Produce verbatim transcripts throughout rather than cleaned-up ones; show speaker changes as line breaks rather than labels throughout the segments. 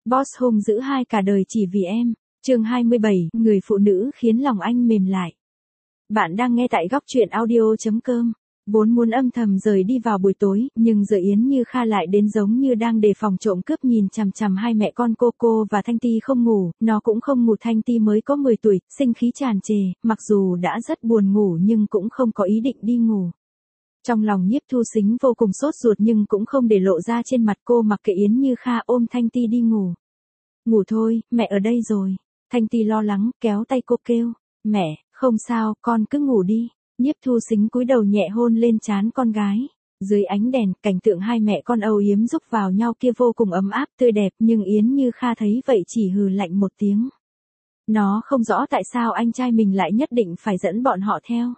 Boss hung dữ hai cả đời chỉ vì em. Chương hai mươi bảy, người phụ nữ khiến lòng anh mềm lại. Bạn đang nghe tại góc truyện audio chấm com. Vốn muốn âm thầm rời đi vào buổi tối, nhưng giờ Yến Như Kha lại đến giống như đang đề phòng trộm cướp, nhìn chằm chằm hai mẹ con cô cô và Thanh Ti không ngủ, nó cũng không ngủ. Thanh Ti mới có mười tuổi, sinh khí tràn trề, mặc dù đã rất buồn ngủ nhưng cũng không có ý định đi ngủ. Trong lòng Nhiếp Thu Sính vô cùng sốt ruột nhưng cũng không để lộ ra trên mặt. Cô mặc kệ Yến Như Kha ôm Thanh Ti đi ngủ. Ngủ thôi, mẹ ở đây rồi. Thanh Ti lo lắng, kéo tay cô kêu. Mẹ, không sao, con cứ ngủ đi. Nhiếp Thu Sính cúi đầu nhẹ hôn lên trán con gái. Dưới ánh đèn, cảnh tượng hai mẹ con âu yếm giúp vào nhau kia vô cùng ấm áp tươi đẹp, nhưng Yến Như Kha thấy vậy chỉ hừ lạnh một tiếng. Nó không rõ tại sao anh trai mình lại nhất định phải dẫn bọn họ theo.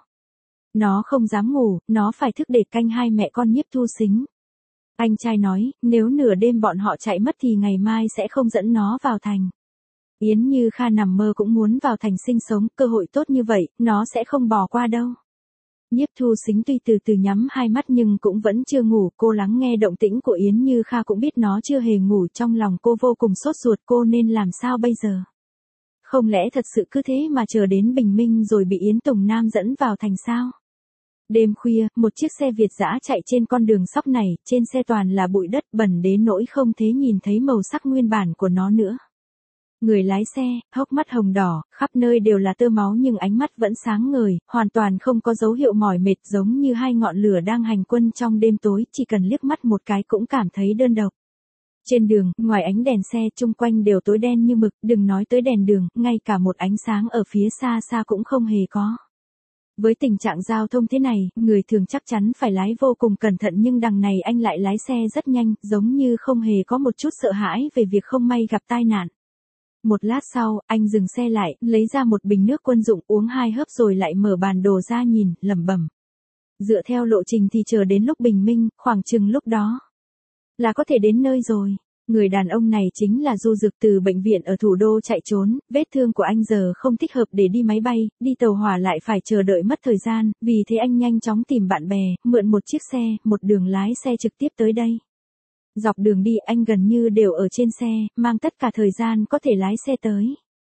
Nó không dám ngủ, nó phải thức để canh hai mẹ con Nhiếp Thu Sính. Anh trai nói, nếu nửa đêm bọn họ chạy mất thì ngày mai sẽ không dẫn nó vào thành. Yến Như Kha nằm mơ cũng muốn vào thành sinh sống, cơ hội tốt như vậy, nó sẽ không bỏ qua đâu. Nhiếp Thu Sính tuy từ từ nhắm hai mắt nhưng cũng vẫn chưa ngủ. Cô lắng nghe động tĩnh của Yến Như Kha cũng biết nó chưa hề ngủ. Trong lòng cô vô cùng sốt ruột, cô nên làm sao bây giờ? Không lẽ thật sự cứ thế mà chờ đến bình minh rồi bị Yến Tùng Nam dẫn vào thành sao? Đêm khuya, một chiếc xe Việt dã chạy trên con đường sóc này, trên xe toàn là bụi đất bẩn đến nỗi không thể nhìn thấy màu sắc nguyên bản của nó nữa. Người lái xe, hốc mắt hồng đỏ, khắp nơi đều là tơ máu nhưng ánh mắt vẫn sáng ngời, hoàn toàn không có dấu hiệu mỏi mệt, giống như hai ngọn lửa đang hành quân trong đêm tối, chỉ cần liếc mắt một cái cũng cảm thấy đơn độc. Trên đường, ngoài ánh đèn xe, chung quanh đều tối đen như mực, đừng nói tới đèn đường, ngay cả một ánh sáng ở phía xa xa cũng không hề có. Với tình trạng giao thông thế này, người thường chắc chắn phải lái vô cùng cẩn thận nhưng đằng này anh lại lái xe rất nhanh, giống như không hề có một chút sợ hãi về việc không may gặp tai nạn. Một lát sau, anh dừng xe lại, lấy ra một bình nước quân dụng uống hai hớp rồi lại mở bản đồ ra nhìn, lẩm bẩm. Dựa theo lộ trình thì chờ đến lúc bình minh, khoảng chừng lúc đó là có thể đến nơi rồi. Người đàn ông này chính là Du Dực, từ bệnh viện ở thủ đô chạy trốn, vết thương của anh giờ không thích hợp để đi máy bay, đi tàu hỏa lại phải chờ đợi mất thời gian, vì thế anh nhanh chóng tìm bạn bè, mượn một chiếc xe, một đường lái xe trực tiếp tới đây. Dọc đường đi anh gần như đều ở trên xe, mang tất cả thời gian có thể lái xe tới.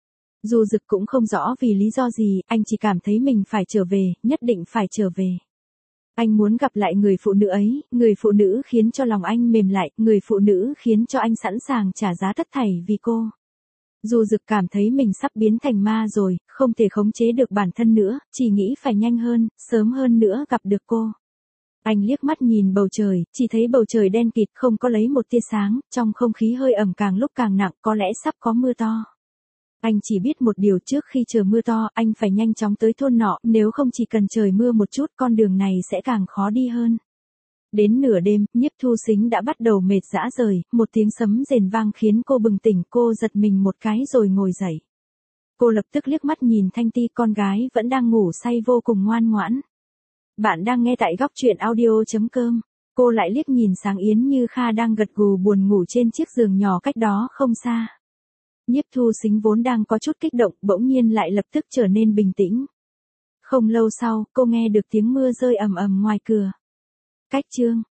Du Dực cũng không rõ vì lý do gì, anh chỉ cảm thấy mình phải trở về, nhất định phải trở về. Anh muốn gặp lại người phụ nữ ấy, người phụ nữ khiến cho lòng anh mềm lại, người phụ nữ khiến cho anh sẵn sàng trả giá tất thảy vì cô. Du Dực cảm thấy mình sắp biến thành ma rồi, không thể khống chế được bản thân nữa, chỉ nghĩ phải nhanh hơn, sớm hơn nữa gặp được cô. Anh liếc mắt nhìn bầu trời, chỉ thấy bầu trời đen kịt, không có lấy một tia sáng, trong không khí hơi ẩm càng lúc càng nặng, có lẽ sắp có mưa to. Anh chỉ biết một điều, trước khi trời mưa to, anh phải nhanh chóng tới thôn nọ, nếu không chỉ cần trời mưa một chút, con đường này sẽ càng khó đi hơn. Đến nửa đêm, Nhiếp Thu Sính đã bắt đầu mệt rã rời, một tiếng sấm rền vang khiến cô bừng tỉnh, cô giật mình một cái rồi ngồi dậy. Cô lập tức liếc mắt nhìn Thanh Ti, con gái vẫn đang ngủ say vô cùng ngoan ngoãn. Bạn đang nghe tại góc truyện audio chấm com. Cô lại liếc nhìn sang Yến Như Kha đang gật gù buồn ngủ trên chiếc giường nhỏ cách đó không xa. Nhiếp Thu Sính vốn đang có chút kích động, bỗng nhiên lại lập tức trở nên bình tĩnh. Không lâu sau, cô nghe được tiếng mưa rơi ầm ầm ngoài cửa. Cách chương